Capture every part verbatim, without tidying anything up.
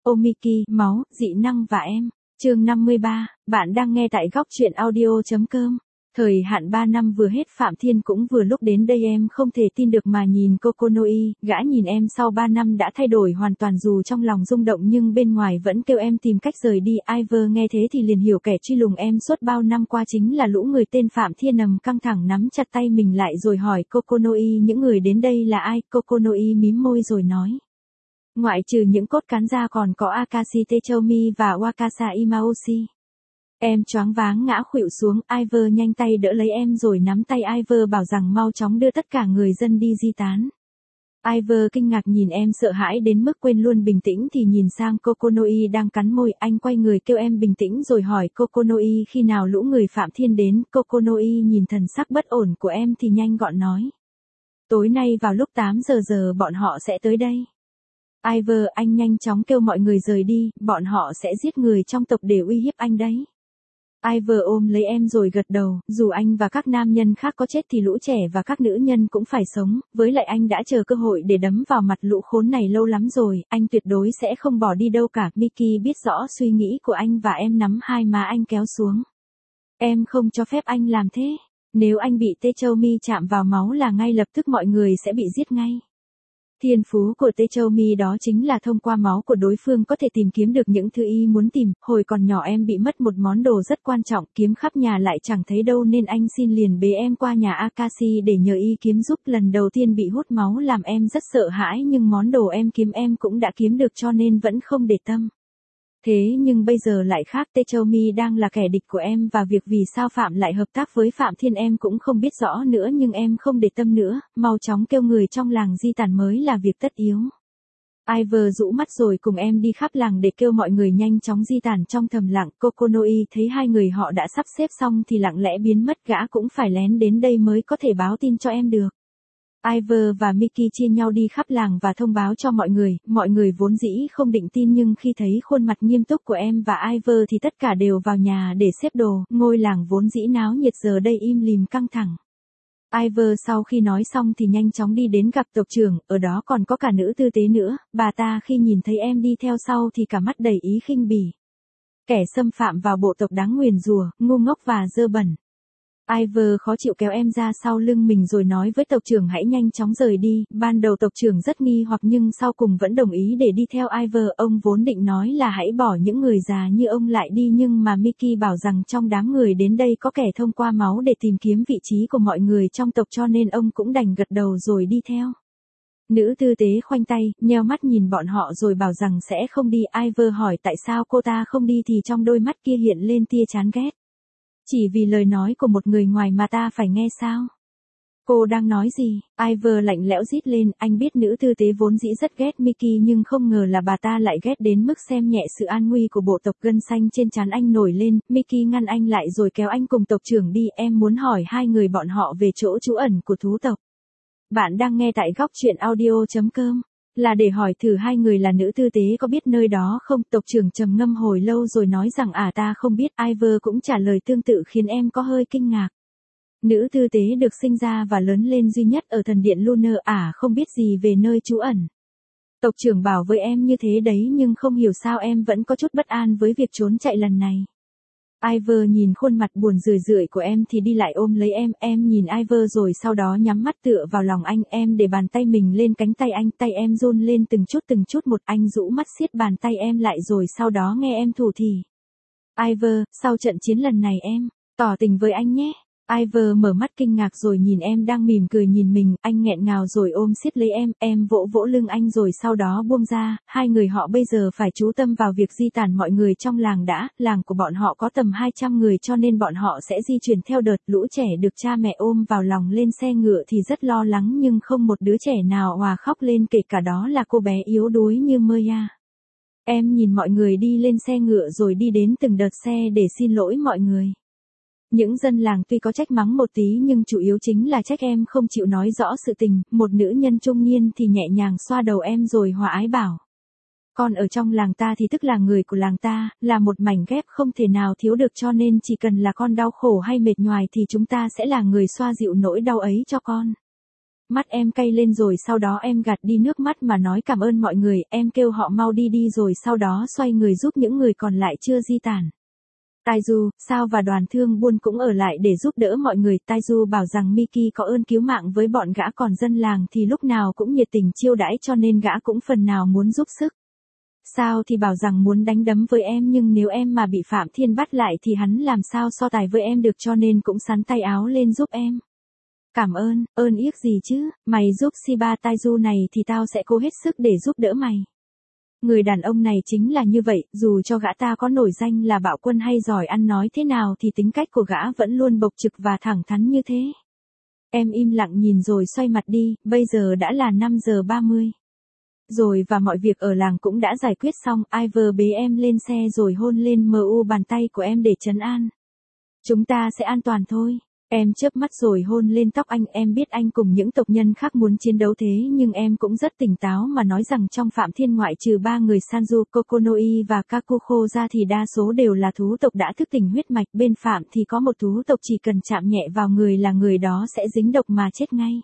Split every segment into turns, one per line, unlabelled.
Omiki, máu, dị năng và em. Chương năm mươi ba, bạn đang nghe tại góc truyện audio.com. Thời hạn ba năm vừa hết, Phạm Thiên cũng vừa lúc đến đây. Em không thể tin được mà nhìn Kokonoi, gã nhìn em sau ba năm đã thay đổi hoàn toàn, dù trong lòng rung động nhưng bên ngoài vẫn kêu em tìm cách rời đi. Iver nghe thế thì liền hiểu kẻ truy lùng em suốt bao năm qua chính là lũ người. Tên Phạm Thiên nằm căng thẳng nắm chặt tay mình lại rồi hỏi Kokonoi những người đến đây là ai. Kokonoi mím môi rồi nói. Ngoại trừ những cốt cán ra còn có Akashi Techoumi và Wakasa Imaoshi. Em choáng váng ngã khuỵu xuống, Iver nhanh tay đỡ lấy em rồi nắm tay Iver bảo rằng mau chóng đưa tất cả người dân đi di tán. Iver kinh ngạc nhìn em sợ hãi đến mức quên luôn bình tĩnh thì nhìn sang Kokonoi đang cắn môi. Anh quay người kêu em bình tĩnh rồi hỏi Kokonoi khi nào lũ người Phạm Thiên đến. Kokonoi nhìn thần sắc bất ổn của em thì nhanh gọn nói. Tối nay vào lúc tám giờ giờ bọn họ sẽ tới đây. Iver, anh nhanh chóng kêu mọi người rời đi, bọn họ sẽ giết người trong tộc để uy hiếp anh đấy. Iver ôm lấy em rồi gật đầu, dù anh và các nam nhân khác có chết thì lũ trẻ và các nữ nhân cũng phải sống, với lại anh đã chờ cơ hội để đấm vào mặt lũ khốn này lâu lắm rồi, anh tuyệt đối sẽ không bỏ đi đâu cả. Miki biết rõ suy nghĩ của anh và em nắm hai má anh kéo xuống. Em không cho phép anh làm thế, nếu anh bị Techoumi chạm vào máu là ngay lập tức mọi người sẽ bị giết ngay. Thiên phú của Techoumi đó chính là thông qua máu của đối phương có thể tìm kiếm được những thứ y muốn tìm. Hồi còn nhỏ em bị mất một món đồ rất quan trọng, kiếm khắp nhà lại chẳng thấy đâu nên anh xin liền bế em qua nhà Akashi để nhờ y kiếm giúp. Lần đầu tiên bị hút máu làm em rất sợ hãi nhưng món đồ em kiếm em cũng đã kiếm được cho nên vẫn không để tâm. Thế nhưng bây giờ lại khác, Techoumi đang là kẻ địch của em và việc vì sao Phạm lại hợp tác với Phạm Thiên em cũng không biết rõ nữa nhưng em không để tâm nữa, mau chóng kêu người trong làng di tản mới là việc tất yếu. Iver rũ mắt rồi cùng em đi khắp làng để kêu mọi người nhanh chóng di tản trong thầm lặng. Kokonoi thấy hai người họ đã sắp xếp xong thì lặng lẽ biến mất, gã cũng phải lén đến đây mới có thể báo tin cho em được. Iver và Miki chia nhau đi khắp làng và thông báo cho mọi người, mọi người vốn dĩ không định tin nhưng khi thấy khuôn mặt nghiêm túc của em và Iver thì tất cả đều vào nhà để xếp đồ. Ngôi làng vốn dĩ náo nhiệt giờ đây im lìm căng thẳng. Iver sau khi nói xong thì nhanh chóng đi đến gặp tộc trưởng, ở đó còn có cả nữ tư tế nữa, bà ta khi nhìn thấy em đi theo sau thì cả mắt đầy ý khinh bỉ. Kẻ xâm phạm vào bộ tộc đáng nguyền rủa, ngu ngốc và dơ bẩn. Iver khó chịu kéo em ra sau lưng mình rồi nói với tộc trưởng hãy nhanh chóng rời đi. Ban đầu tộc trưởng rất nghi hoặc nhưng sau cùng vẫn đồng ý để đi theo Iver. Ông vốn định nói là hãy bỏ những người già như ông lại đi nhưng mà Miki bảo rằng trong đám người đến đây có kẻ thông qua máu để tìm kiếm vị trí của mọi người trong tộc cho nên ông cũng đành gật đầu rồi đi theo. Nữ tư tế khoanh tay, nheo mắt nhìn bọn họ rồi bảo rằng sẽ không đi. Iver hỏi tại sao cô ta không đi thì trong đôi mắt kia hiện lên tia chán ghét. Chỉ vì lời nói của một người ngoài mà ta phải nghe sao? Cô đang nói gì? Iver lạnh lẽo rít lên, anh biết nữ tư tế vốn dĩ rất ghét Miki nhưng không ngờ là bà ta lại ghét đến mức xem nhẹ sự an nguy của bộ tộc. Gân xanh trên trán anh nổi lên, Miki ngăn anh lại rồi kéo anh cùng tộc trưởng đi. Em muốn hỏi hai người bọn họ về chỗ trú ẩn của thú tộc. Bạn đang nghe tại góc truyện audio.com. Là để hỏi thử hai người là nữ tư tế có biết nơi đó không? Tộc trưởng trầm ngâm hồi lâu rồi nói rằng à ta không biết. Iver cũng trả lời tương tự khiến em có hơi kinh ngạc. Nữ tư tế được sinh ra và lớn lên duy nhất ở thần điện Lunar à không biết gì về nơi trú ẩn. Tộc trưởng bảo với em như thế đấy nhưng không hiểu sao em vẫn có chút bất an với việc trốn chạy lần này. Iver nhìn khuôn mặt buồn rười rượi của em thì đi lại ôm lấy em, em nhìn Iver rồi sau đó nhắm mắt tựa vào lòng anh, em để bàn tay mình lên cánh tay anh, tay em run lên từng chút từng chút một, anh rũ mắt siết bàn tay em lại rồi sau đó nghe em thủ thỉ. Iver, sau trận chiến lần này em, tỏ tình với anh nhé. Iver mở mắt kinh ngạc rồi nhìn em đang mỉm cười nhìn mình, anh nghẹn ngào rồi ôm siết lấy em, em vỗ vỗ lưng anh rồi sau đó buông ra. Hai người họ bây giờ phải chú tâm vào việc di tản mọi người trong làng đã, làng của bọn họ có tầm hai trăm người cho nên bọn họ sẽ di chuyển theo đợt. Lũ trẻ được cha mẹ ôm vào lòng lên xe ngựa thì rất lo lắng nhưng không một đứa trẻ nào òa khóc lên, kể cả đó là cô bé yếu đuối như Maya. Em nhìn mọi người đi lên xe ngựa rồi đi đến từng đợt xe để xin lỗi mọi người. Những dân làng tuy có trách mắng một tí nhưng chủ yếu chính là trách em không chịu nói rõ sự tình. Một nữ nhân trung niên thì nhẹ nhàng xoa đầu em rồi hòa ái bảo. Con ở trong làng ta thì tức là người của làng ta, là một mảnh ghép không thể nào thiếu được cho nên chỉ cần là con đau khổ hay mệt nhoài thì chúng ta sẽ là người xoa dịu nỗi đau ấy cho con. Mắt em cay lên rồi sau đó em gạt đi nước mắt mà nói cảm ơn mọi người, em kêu họ mau đi đi rồi sau đó xoay người giúp những người còn lại chưa di tản. Taiju, Sao và đoàn thương buôn cũng ở lại để giúp đỡ mọi người. Taiju bảo rằng Miki có ơn cứu mạng với bọn gã, còn dân làng thì lúc nào cũng nhiệt tình chiêu đãi cho nên gã cũng phần nào muốn giúp sức. Sao thì bảo rằng muốn đánh đấm với em nhưng nếu em mà bị Phạm Thiên bắt lại thì hắn làm sao so tài với em được cho nên cũng xắn tay áo lên giúp em. Cảm ơn, ơn yếc gì chứ, mày giúp Shiba Taiju này thì tao sẽ cố hết sức để giúp đỡ mày. Người đàn ông này chính là như vậy, dù cho gã ta có nổi danh là bạo quân hay giỏi ăn nói thế nào thì tính cách của gã vẫn luôn bộc trực và thẳng thắn như thế. Em im lặng nhìn rồi xoay mặt đi, bây giờ đã là năm giờ ba mươi. Rồi và mọi việc ở làng cũng đã giải quyết xong, Ivor bế em lên xe rồi hôn lên mu bàn tay của em để trấn an. Chúng ta sẽ an toàn thôi. Em chớp mắt rồi hôn lên tóc anh, em biết anh cùng những tộc nhân khác muốn chiến đấu thế nhưng em cũng rất tỉnh táo mà nói rằng trong Phạm Thiên ngoại trừ ba người Sanju, Kokonoi và Kakuko ra thì đa số đều là thú tộc đã thức tỉnh huyết mạch, bên Phạm thì có một thú tộc chỉ cần chạm nhẹ vào người là người đó sẽ dính độc mà chết ngay.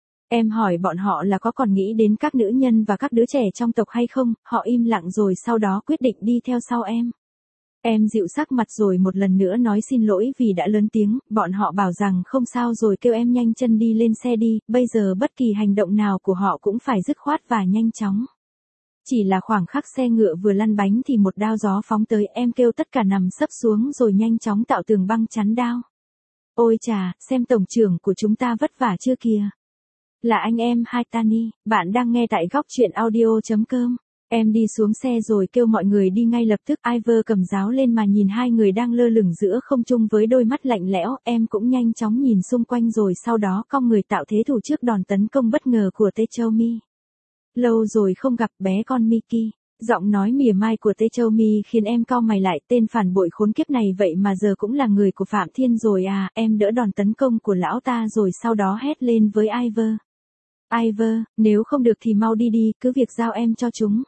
Em hỏi bọn họ là có còn nghĩ đến các nữ nhân và các đứa trẻ trong tộc hay không, họ im lặng rồi sau đó quyết định đi theo sau em. Em dịu sắc mặt rồi một lần nữa nói xin lỗi vì đã lớn tiếng, bọn họ bảo rằng không sao rồi kêu em nhanh chân đi lên xe đi, bây giờ bất kỳ hành động nào của họ cũng phải dứt khoát và nhanh chóng. Chỉ là khoảng khắc xe ngựa vừa lăn bánh thì một đao gió phóng tới, em kêu tất cả nằm sấp xuống rồi nhanh chóng tạo tường băng chắn đao. Ôi chà, xem tổng trưởng của chúng ta vất vả chưa kìa. Là anh em Haitani, bạn đang nghe tại góc truyện audio chấm com. Em đi xuống xe rồi kêu mọi người đi ngay lập tức. Ivor cầm giáo lên mà nhìn hai người đang lơ lửng giữa không trung với đôi mắt lạnh lẽo, em cũng nhanh chóng nhìn xung quanh rồi sau đó cong người tạo thế thủ trước đòn tấn công bất ngờ của Techoumi. Lâu rồi không gặp bé con Miki. Giọng nói mỉa mai của Techoumi khiến em cau mày lại, tên phản bội khốn kiếp này vậy mà giờ cũng là người của Phạm Thiên rồi à, em đỡ đòn tấn công của lão ta rồi sau đó hét lên với Ivor. Ivor, nếu không được thì mau đi đi, cứ việc giao em cho chúng.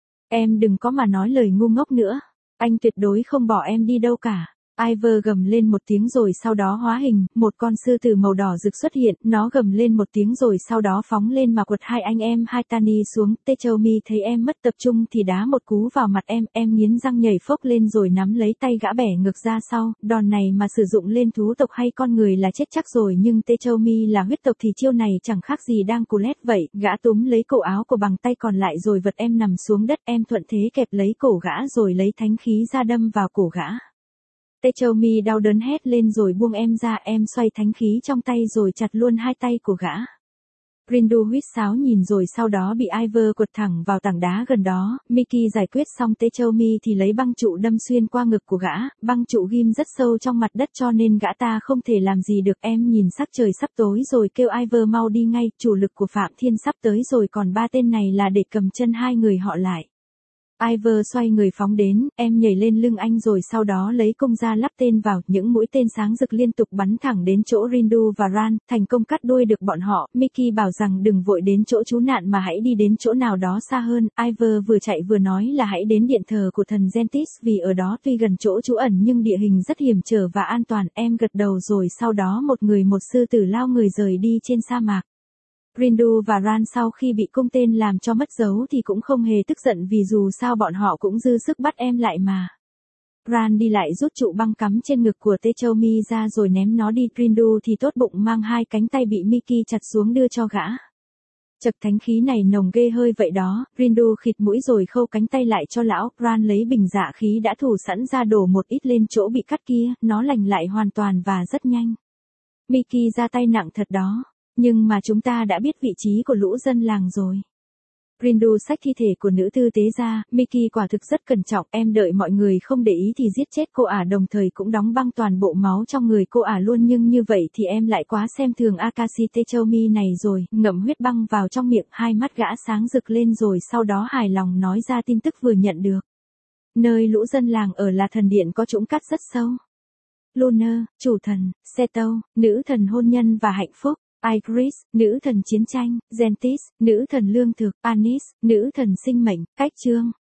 Em đừng có mà nói lời ngu ngốc nữa, anh tuyệt đối không bỏ em đi đâu cả. Ivor gầm lên một tiếng rồi sau đó hóa hình, một con sư tử màu đỏ rực xuất hiện, nó gầm lên một tiếng rồi sau đó phóng lên mà quật hai anh em Haitani xuống. Techoumi thấy em mất tập trung thì đá một cú vào mặt em, em nghiến răng nhảy phốc lên rồi nắm lấy tay gã bẻ ngược ra sau, đòn này mà sử dụng lên thú tộc hay con người là chết chắc rồi nhưng Techoumi là huyết tộc thì chiêu này chẳng khác gì đang cù lét vậy, gã túm lấy cổ áo của bằng tay còn lại rồi vật em nằm xuống đất, em thuận thế kẹp lấy cổ gã rồi lấy thánh khí ra đâm vào cổ gã. Techoumi đau đớn hét lên rồi buông em ra, em xoay thánh khí trong tay rồi chặt luôn hai tay của gã. Rindu huýt sáo nhìn rồi sau đó bị Ivor quật thẳng vào tảng đá gần đó, Miki giải quyết xong Techoumi thì lấy băng trụ đâm xuyên qua ngực của gã, băng trụ ghim rất sâu trong mặt đất cho nên gã ta không thể làm gì được. Em nhìn sắc trời sắp tối rồi kêu Ivor mau đi ngay, chủ lực của Phạm Thiên sắp tới rồi còn ba tên này là để cầm chân hai người họ lại. Ivor xoay người phóng đến, em nhảy lên lưng anh rồi sau đó lấy cung ra lắp tên vào, những mũi tên sáng rực liên tục bắn thẳng đến chỗ Rindu và Ran, thành công cắt đuôi được bọn họ. Miki bảo rằng đừng vội đến chỗ trú nạn mà hãy đi đến chỗ nào đó xa hơn. Ivor vừa chạy vừa nói là hãy đến điện thờ của thần Gentis vì ở đó tuy gần chỗ trú ẩn nhưng địa hình rất hiểm trở và an toàn. Em gật đầu rồi sau đó một người một sư tử lao người rời đi trên sa mạc. Rindu và Ran sau khi bị cung tên làm cho mất dấu thì cũng không hề tức giận vì dù sao bọn họ cũng dư sức bắt em lại mà. Ran đi lại rút trụ băng cắm trên ngực của Techoumi ra rồi ném nó đi. Rindu thì tốt bụng mang hai cánh tay bị Miki chặt xuống đưa cho gã. Chật, thánh khí này nồng ghê hơi vậy đó. Rindu khịt mũi rồi khâu cánh tay lại cho lão. Ran lấy bình dạ khí đã thủ sẵn ra đổ một ít lên chỗ bị cắt kia, nó lành lại hoàn toàn và rất nhanh. Miki ra tay nặng thật đó. Nhưng mà chúng ta đã biết vị trí của lũ dân làng rồi. Rindu xách thi thể của nữ tư tế ra, Miki quả thực rất cẩn trọng, em đợi mọi người không để ý thì giết chết cô ả đồng thời cũng đóng băng toàn bộ máu trong người cô ả luôn nhưng như vậy thì em lại quá xem thường Akashi Techoumi này rồi, ngậm huyết băng vào trong miệng, hai mắt gã sáng rực lên rồi sau đó hài lòng nói ra tin tức vừa nhận được. Nơi lũ dân làng ở là thần điện có trũng cát rất sâu. Lunar, chủ thần, Seto, nữ thần hôn nhân và hạnh phúc. Igris, nữ thần chiến tranh, Gentis, nữ thần lương thực, Anis, nữ thần sinh mệnh, Cách Trương.